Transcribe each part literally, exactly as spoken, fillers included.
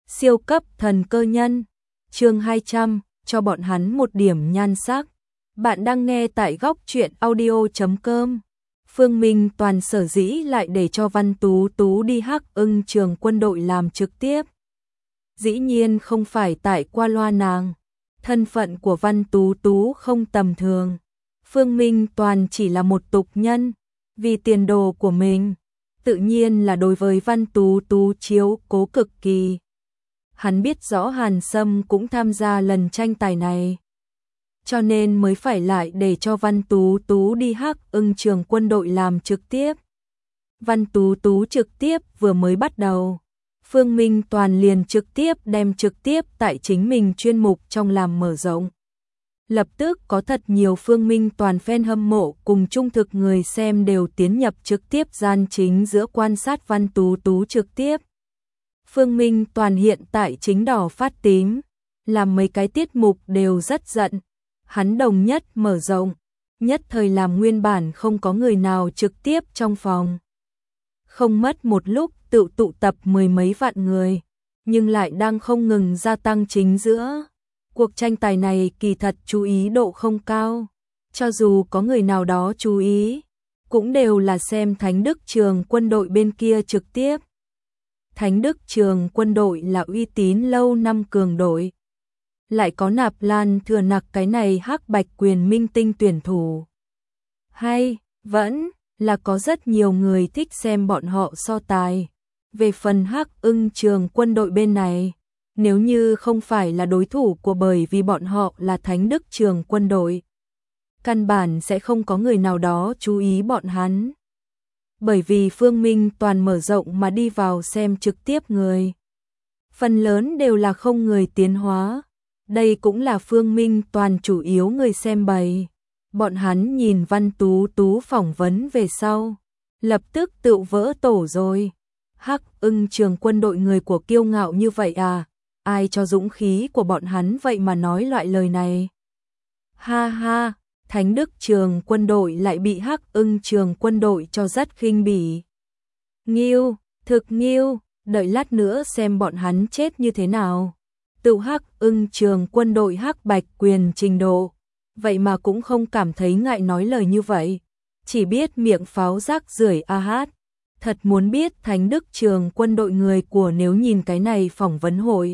Siêu cấp thần cơ nhân, chương hai trăm, cho bọn hắn một điểm nhan sắc. Bạn đang nghe tại góc truyện audio chấm com. Phương Minh Toàn sở dĩ lại để cho Văn Tú Tú đi Hắc Ưng trường quân đội làm trực tiếp. Dĩ nhiên không phải tại qua loa nàng. Thân phận của Văn Tú Tú không tầm thường. Phương Minh Toàn chỉ là một tục nhân. Vì tiền đồ của mình, tự nhiên là đối với Văn Tú Tú chiếu cố cực kỳ. Hắn biết rõ Hàn Sâm cũng tham gia lần tranh tài này, cho nên mới phải lại để cho Văn Tú Tú đi Hắc Ưng trường quân đội làm trực tiếp. Văn Tú Tú trực tiếp vừa mới bắt đầu, Phương Minh Toàn liền trực tiếp đem trực tiếp tại chính mình chuyên mục trong làm mở rộng. Lập tức có thật nhiều Phương Minh Toàn fan hâm mộ cùng trung thực người xem đều tiến nhập trực tiếp gian chính giữa quan sát Văn Tú Tú trực tiếp. Phương Minh Toàn hiện tại chính đỏ phát tím, làm mấy cái tiết mục đều rất giận. Hắn đồng nhất mở rộng, nhất thời làm nguyên bản không có người nào trực tiếp trong phòng. Không mất một lúc tự tụ tập mười mấy vạn người, nhưng lại đang không ngừng gia tăng chính giữa. Cuộc tranh tài này kỳ thật chú ý độ không cao, cho dù có người nào đó chú ý, cũng đều là xem Thánh Đức trường quân đội bên kia trực tiếp. Thánh Đức trường quân đội là uy tín lâu năm cường đội. Lại có Nạp Lan Thừa Nặc cái này hắc bạch quyền minh tinh tuyển thủ. Hay, vẫn là có rất nhiều người thích xem bọn họ so tài. Về phần Hắc Ưng trường quân đội bên này, nếu như không phải là đối thủ của bởi vì bọn họ là Thánh Đức trường quân đội, căn bản sẽ không có người nào đó chú ý bọn hắn. Bởi vì Phương Minh Toàn mở rộng mà đi vào xem trực tiếp người, phần lớn đều là không người tiến hóa. Đây cũng là Phương Minh Toàn chủ yếu người xem bày. Bọn hắn nhìn Văn Tú Tú phỏng vấn về sau, lập tức tự vỡ tổ rồi. Hắc Ưng trường quân đội người của kiêu ngạo như vậy à? Ai cho dũng khí của bọn hắn vậy mà nói loại lời này? Ha ha, Thánh Đức trường quân đội lại bị Hắc Ưng trường quân đội cho rất khinh bỉ. Nghiêu, thực nghiêu, đợi lát nữa xem bọn hắn chết như thế nào. Tự Hắc Ưng trường quân đội hắc bạch quyền trình độ, vậy mà cũng không cảm thấy ngại nói lời như vậy, chỉ biết miệng pháo rác rưởi a hát. Thật muốn biết Thánh Đức trường quân đội người của nếu nhìn cái này phỏng vấn hội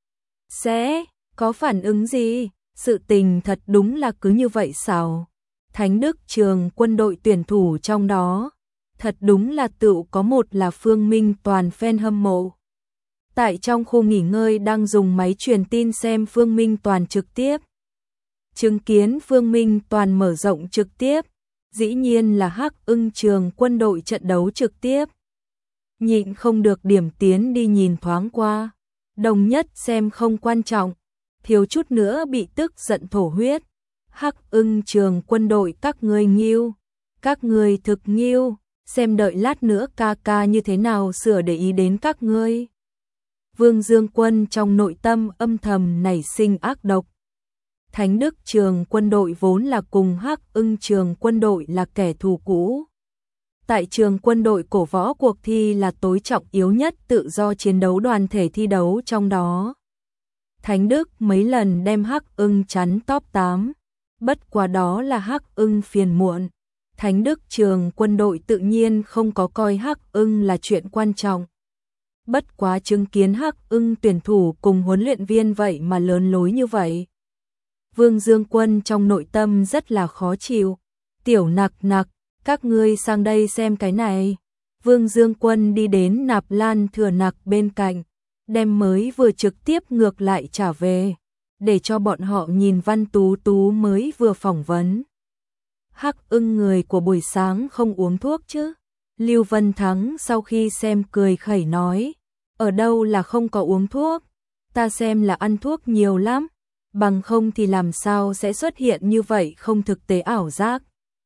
sẽ có phản ứng gì? Sự tình thật đúng là cứ như vậy sao? Thánh Đức trường quân đội tuyển thủ trong đó, thật đúng là tự có một là Phương Minh Toàn fan hâm mộ. Tại trong khu nghỉ ngơi đang dùng máy truyền tin xem Phương Minh Toàn trực tiếp. Chứng kiến Phương Minh Toàn mở rộng trực tiếp, dĩ nhiên là Hắc Ưng trường quân đội trận đấu trực tiếp. Nhịn không được điểm tiến đi nhìn thoáng qua, đồng nhất xem không quan trọng, thiếu chút nữa bị tức giận thổ huyết. Hắc Ưng trường quân đội các ngươi nghiêu, các ngươi thực nghiêu, xem đợi lát nữa ca ca như thế nào sửa để ý đến các ngươi. Vương Dương Quân trong nội tâm âm thầm nảy sinh ác độc. Thánh Đức trường quân đội vốn là cùng Hắc Ưng trường quân đội là kẻ thù cũ. Tại trường quân đội cổ võ cuộc thi là tối trọng yếu nhất tự do chiến đấu đoàn thể thi đấu trong đó. Thánh Đức mấy lần đem Hắc Ưng chắn top tám, bất quá đó là Hắc Ưng phiền muộn. Thánh Đức trường quân đội tự nhiên không có coi Hắc Ưng là chuyện quan trọng. Bất quá chứng kiến Hắc Ưng tuyển thủ cùng huấn luyện viên vậy mà lớn lối như vậy. Vương Dương Quân trong nội tâm rất là khó chịu. Tiểu Nặc Nặc, các ngươi sang đây xem cái này. Vương Dương Quân đi đến Nạp Lan Thừa Nặc bên cạnh, đem mới vừa trực tiếp ngược lại trả về, để cho bọn họ nhìn Văn Tú Tú mới vừa phỏng vấn. Hắc Ưng người của buổi sáng không uống thuốc chứ? Lưu Vân Thắng sau khi xem cười khẩy nói, ở đâu là không có uống thuốc, ta xem là ăn thuốc nhiều lắm, bằng không thì làm sao sẽ xuất hiện như vậy không thực tế ảo giác.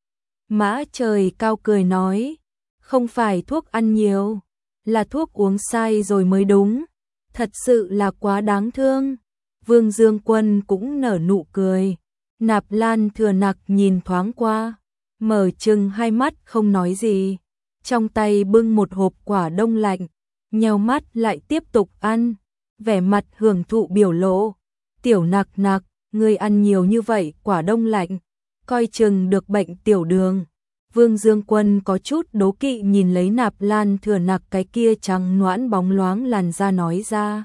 Mã Trời Cao cười nói, không phải thuốc ăn nhiều, là thuốc uống sai rồi mới đúng, thật sự là quá đáng thương. Vương Dương Quân cũng nở nụ cười. Nạp Lan Thừa Nặc nhìn thoáng qua, mở trừng hai mắt không nói gì, trong tay bưng một hộp quả đông lạnh, nheo mắt lại tiếp tục ăn. vẻ mặt hưởng thụ biểu lộ. Tiểu Nặc Nặc, ngươi ăn nhiều như vậy quả đông lạnh, coi chừng được bệnh tiểu đường. Vương Dương Quân có chút đố kỵ nhìn lấy Nạp Lan Thừa Nặc cái kia trắng nõn bóng loáng làn da nói ra.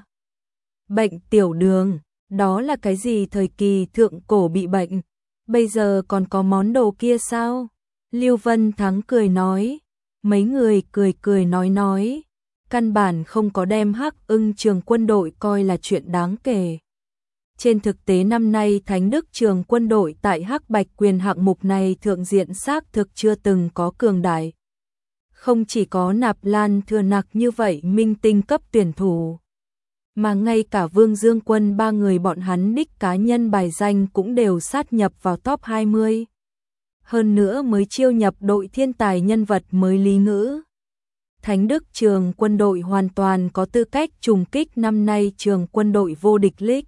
Bệnh tiểu đường, đó là cái gì thời kỳ thượng cổ bị bệnh, bây giờ còn có món đồ kia sao? Lưu Vân Thắng cười nói, mấy người cười cười nói nói, căn bản không có đem Hắc Ưng Trường Quân đội coi là chuyện đáng kể. Trên thực tế năm nay Thánh Đức Trường Quân đội tại Hắc Bạch Quyền hạng mục này thượng diện xác thực chưa từng có cường đại. Không chỉ có Nạp Lan Thừa Nặc như vậy minh tinh cấp tuyển thủ, mà ngay cả Vương Dương Quân ba người bọn hắn đích cá nhân bài danh cũng đều sát nhập vào top hai mươi. Hơn nữa mới chiêu nhập đội thiên tài nhân vật mới Lý Ngữ. Thánh Đức Trường Quân đội hoàn toàn có tư cách trùng kích năm nay Trường Quân đội vô địch League.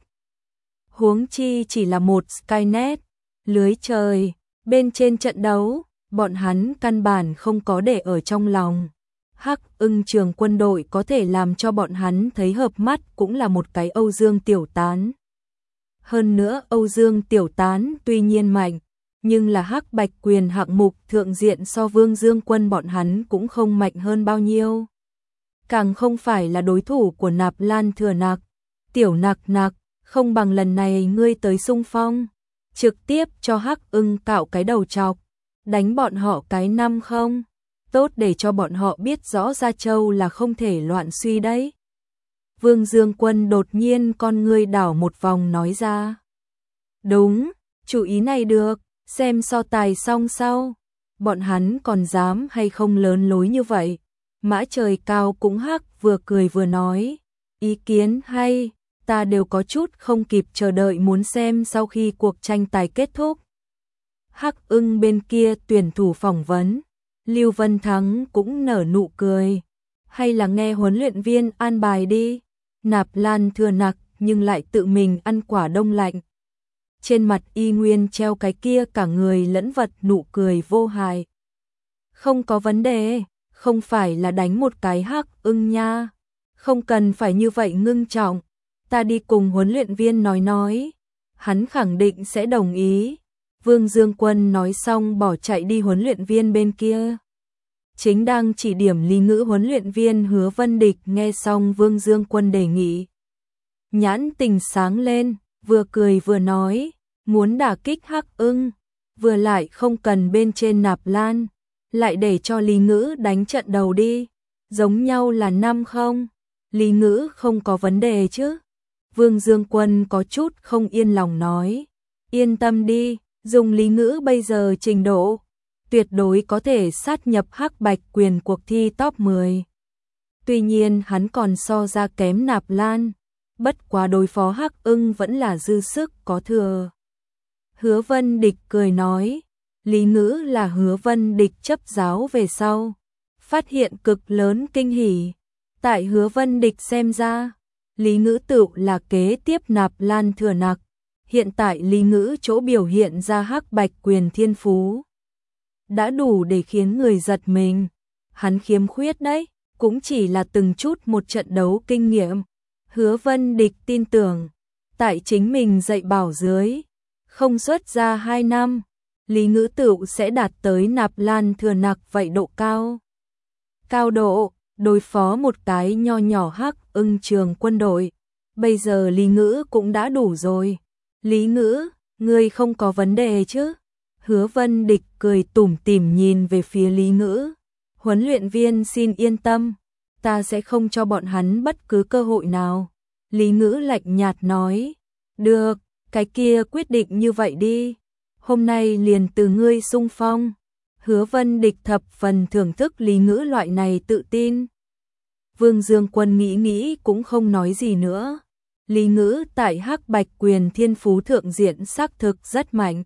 Huống chi chỉ là một Skynet, lưới trời, bên trên trận đấu, bọn hắn căn bản không có để ở trong lòng. Hắc Ưng Trường Quân đội có thể làm cho bọn hắn thấy hợp mắt cũng là một cái Âu Dương Tiểu Tán. Hơn nữa Âu Dương Tiểu Tán tuy nhiên mạnh, nhưng là Hắc Bạch Quyền hạng mục thượng diện so Vương Dương Quân bọn hắn cũng không mạnh hơn bao nhiêu. Càng không phải là đối thủ của Nạp Lan Thừa Nặc. Tiểu Nặc Nặc, không bằng lần này ngươi tới xung phong, trực tiếp cho Hắc Ưng cạo cái đầu chọc, đánh bọn họ cái năm không? Tốt để cho bọn họ biết rõ Gia Châu là không thể loạn suy đấy. Vương Dương Quân đột nhiên con ngươi đảo một vòng nói ra. Đúng, chủ ý này được, xem so tài xong sau, bọn hắn còn dám hay không lớn lối như vậy. Mã Trời Cao cũng hắc vừa cười vừa nói, ý kiến hay, ta đều có chút không kịp chờ đợi muốn xem sau khi cuộc tranh tài kết thúc. Hắc Ưng bên kia tuyển thủ phỏng vấn, Lưu Vân Thắng cũng nở nụ cười, hay là nghe huấn luyện viên an bài đi. Nạp Lan Thừa Nặc nhưng lại tự mình ăn quả đông lạnh. Trên mặt y nguyên treo cái kia cả người lẫn vật nụ cười vô hại. Không có vấn đề, không phải là đánh một cái Hắc Ưng nha, không cần phải như vậy ngưng trọng, ta đi cùng huấn luyện viên nói nói, hắn khẳng định sẽ đồng ý. Vương Dương Quân nói xong bỏ chạy đi huấn luyện viên bên kia. Chính đang chỉ điểm Lý Ngữ huấn luyện viên Hứa Vân Địch nghe xong Vương Dương Quân đề nghị, nhãn tình sáng lên, vừa cười vừa nói, muốn đả kích Hắc Ưng, vừa lại không cần bên trên Nạp Lan, lại để cho Lý Ngữ đánh trận đầu đi, giống nhau là năm không? Lý Ngữ không có vấn đề chứ? Vương Dương Quân có chút không yên lòng nói, yên tâm đi, dùng Lý Ngữ bây giờ trình độ, tuyệt đối có thể sát nhập Hắc Bạch Quyền cuộc thi top mười. Tuy nhiên hắn còn so ra kém Nạp Lan, bất quá đối phó Hắc Ưng vẫn là dư sức có thừa. Hứa Vân Địch cười nói, Lý Ngữ là Hứa Vân Địch chấp giáo về sau, phát hiện cực lớn kinh hỉ. Tại Hứa Vân Địch xem ra, Lý Ngữ tự là kế tiếp Nạp Lan Thừa Nặc. Hiện tại Lý Ngữ chỗ biểu hiện ra Hắc Bạch Quyền thiên phú đã đủ để khiến người giật mình. Hắn khiếm khuyết đấy, cũng chỉ là từng chút một trận đấu kinh nghiệm. Hứa Vân Địch tin tưởng, tại chính mình dạy bảo dưới, không xuất ra hai năm, Lý Ngữ tự sẽ đạt tới Nạp Lan Thừa Nặc vậy độ cao. Cao độ, đối phó một cái nho nhỏ Hắc Ưng Trường Quân đội, bây giờ Lý Ngữ cũng đã đủ rồi. Lý Ngữ, ngươi không có vấn đề chứ? Hứa Vân Địch cười tủm tỉm nhìn về phía Lý Ngữ. Huấn luyện viên xin yên tâm, ta sẽ không cho bọn hắn bất cứ cơ hội nào. Lý Ngữ lạnh nhạt nói, được, cái kia quyết định như vậy đi. Hôm nay liền từ ngươi xung phong. Hứa Vân Địch thập phần thưởng thức Lý Ngữ loại này tự tin. Vương Dương Quân nghĩ nghĩ cũng không nói gì nữa. Lý Ngữ tại Hắc Bạch Quyền thiên phú thượng diện xác thực rất mạnh.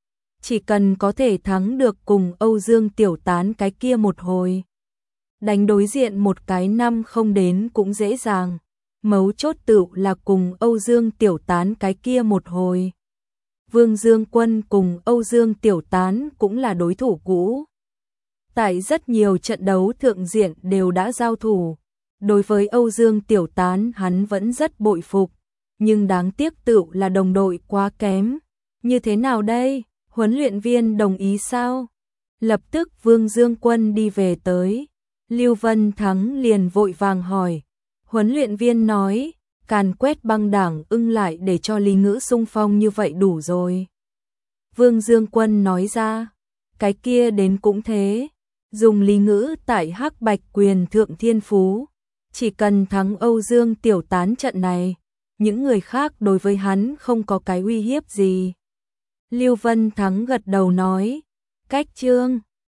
Chỉ cần có thể thắng được cùng Âu Dương Tiểu Tán cái kia một hồi, đánh đối diện một cái năm không đến cũng dễ dàng. Mấu chốt tự là cùng Âu Dương Tiểu Tán cái kia một hồi. Vương Dương Quân cùng Âu Dương Tiểu Tán cũng là đối thủ cũ. Tại rất nhiều trận đấu thượng diện đều đã giao thủ. Đối với Âu Dương Tiểu Tán hắn vẫn rất bội phục, nhưng đáng tiếc tựu là đồng đội quá kém. Như thế nào đây? Huấn luyện viên đồng ý sao? Lập tức Vương Dương Quân đi về tới. Lưu Vân Thắng liền vội vàng hỏi. Huấn luyện viên nói, càn quét băng đảng ưng lại để cho Lý Ngữ xung phong như vậy đủ rồi. Vương Dương Quân nói ra, cái kia đến cũng thế. Dùng Lý Ngữ tại Hắc Bạch Quyền Thượng Thiên Phú. Chỉ cần thắng Âu Dương Tiểu Tán trận này, những người khác đối với hắn không có cái uy hiếp gì. Lưu Vân Thắng gật đầu nói, cách chương